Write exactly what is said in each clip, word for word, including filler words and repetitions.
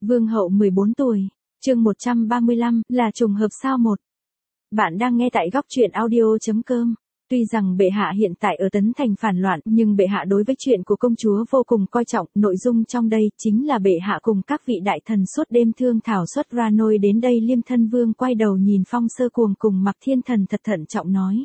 Vương hậu mười bốn tuổi, chương một trăm ba mươi lăm, là trùng hợp sao một. Bạn đang nghe tại góc truyện audio.com. Tuy rằng bệ hạ hiện tại ở Tấn Thành phản loạn, nhưng bệ hạ đối với chuyện của công chúa vô cùng coi trọng. Nội dung trong đây chính là bệ hạ cùng các vị đại thần suốt đêm thương thảo xuất ra nôi đến đây. Liêm Thân Vương quay đầu nhìn Phong Sơ Cuồng cùng Mạc Thiên Thần thật thận trọng nói.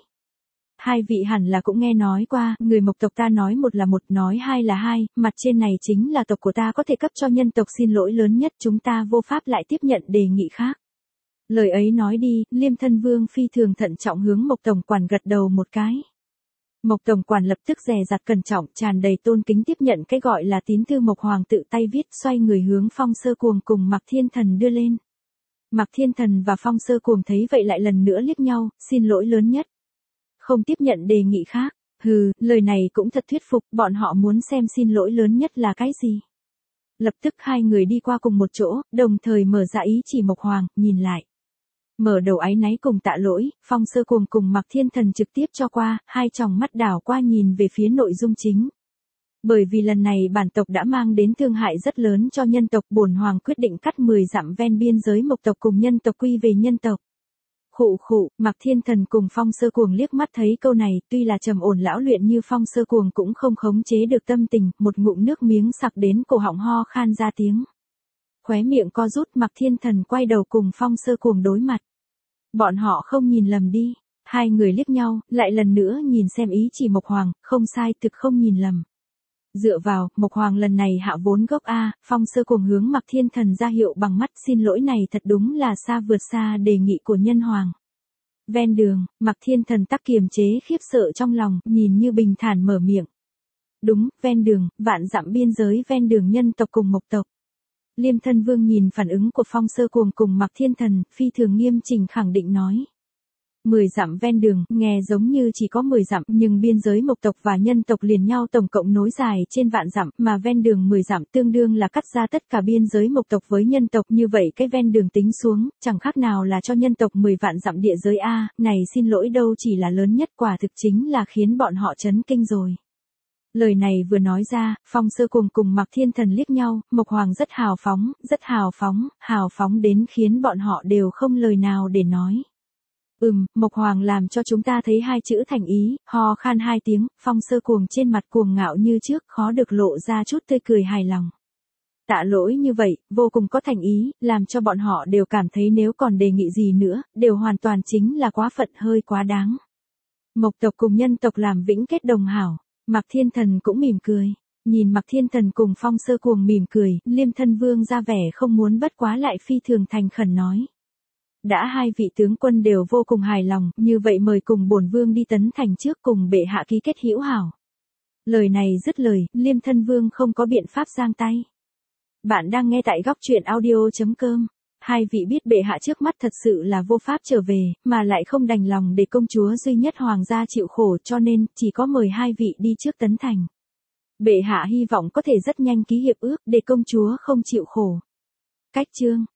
Hai vị hẳn là cũng nghe nói qua, người Mộc tộc ta nói một là một, nói hai là hai, mặt trên này chính là tộc của ta có thể cấp cho nhân tộc xin lỗi lớn nhất, chúng ta vô pháp lại tiếp nhận đề nghị khác. Lời ấy nói đi, Liêm Thân Vương phi thường thận trọng hướng Mộc Tổng Quản gật đầu một cái. Mộc Tổng Quản lập tức dè dặt cẩn trọng, tràn đầy tôn kính tiếp nhận cái gọi là tín thư Mộc Hoàng tự tay viết, xoay người hướng Phong Sơ Cuồng cùng Mạc Thiên Thần đưa lên. Mạc Thiên Thần và Phong Sơ Cuồng thấy vậy lại lần nữa liếc nhau, xin lỗi lớn nhất. Không tiếp nhận đề nghị khác. Hừ, lời này cũng thật thuyết phục, bọn họ muốn xem xin lỗi lớn nhất là cái gì. Lập tức hai người đi qua cùng một chỗ, đồng thời mở ra ý chỉ Mộc Hoàng, nhìn lại. Mở đầu áy náy cùng tạ lỗi, Phong Sơ Cuồng cùng Mạc Thiên Thần trực tiếp cho qua, hai tròng mắt đảo qua nhìn về phía nội dung chính. Bởi vì lần này bản tộc đã mang đến thương hại rất lớn cho nhân tộc, bổn hoàng quyết định cắt mười dặm ven biên giới Mộc tộc cùng nhân tộc quy về nhân tộc. Khụ khụ, Mạc Thiên Thần cùng Phong Sơ Cuồng liếc mắt thấy câu này, tuy là trầm ổn lão luyện như Phong Sơ Cuồng cũng không khống chế được tâm tình, một ngụm nước miếng sặc đến cổ họng ho khan ra tiếng. Khóe miệng co rút, Mạc Thiên Thần quay đầu cùng Phong Sơ Cuồng đối mặt. Bọn họ không nhìn lầm đi, hai người liếc nhau, lại lần nữa nhìn xem ý chỉ Mộc Hoàng, không sai, thực không nhìn lầm. Dựa vào, Mộc Hoàng lần này hạ vốn gốc A, Phong Sơ Cuồng hướng Mạc Thiên Thần ra hiệu bằng mắt, xin lỗi này thật đúng là xa vượt xa đề nghị của nhân hoàng. Ven đường, Mạc Thiên Thần tắc kiềm chế khiếp sợ trong lòng, nhìn như bình thản mở miệng. Đúng, ven đường, vạn dặm biên giới ven đường nhân tộc cùng Mộc tộc. Liêm Thân Vương nhìn phản ứng của Phong Sơ Cuồng cùng Mạc Thiên Thần, phi thường nghiêm chỉnh khẳng định nói. Mười dặm ven đường, nghe giống như chỉ có mười dặm, nhưng biên giới Mộc tộc và nhân tộc liền nhau tổng cộng nối dài trên vạn dặm, mà ven đường mười dặm tương đương là cắt ra tất cả biên giới Mộc tộc với nhân tộc, như vậy cái ven đường tính xuống, chẳng khác nào là cho nhân tộc mười vạn dặm địa giới A, này xin lỗi đâu chỉ là lớn nhất, quả thực chính là khiến bọn họ chấn kinh rồi. Lời này vừa nói ra, Phong Sơ Cuồng cùng Mạc Thiên Thần liếc nhau, Mộc Hoàng rất hào phóng, rất hào phóng, hào phóng đến khiến bọn họ đều không lời nào để nói. Ừm, Mộc Hoàng làm cho chúng ta thấy hai chữ thành ý, ho khan hai tiếng, Phong Sơ Cuồng trên mặt cuồng ngạo như trước, khó được lộ ra chút tươi cười hài lòng. Tạ lỗi như vậy, vô cùng có thành ý, làm cho bọn họ đều cảm thấy nếu còn đề nghị gì nữa, đều hoàn toàn chính là quá phận hơi quá đáng. Mộc tộc cùng nhân tộc làm vĩnh kết đồng hảo, Mạc Thiên Thần cũng mỉm cười. Nhìn Mạc Thiên Thần cùng Phong Sơ Cuồng mỉm cười, Liêm Thân Vương ra vẻ không muốn bất quá lại phi thường thành khẩn nói. Đã hai vị tướng quân đều vô cùng hài lòng, như vậy mời cùng bổn vương đi Tấn Thành trước cùng bệ hạ ký kết hữu hảo. Lời này dứt lời, Liêm Thân Vương không có biện pháp giang tay. Bạn đang nghe tại góc truyện audio.com. Hai vị biết bệ hạ trước mắt thật sự là vô pháp trở về, mà lại không đành lòng để công chúa duy nhất hoàng gia chịu khổ, cho nên chỉ có mời hai vị đi trước Tấn Thành. Bệ hạ hy vọng có thể rất nhanh ký hiệp ước để công chúa không chịu khổ. Cách chương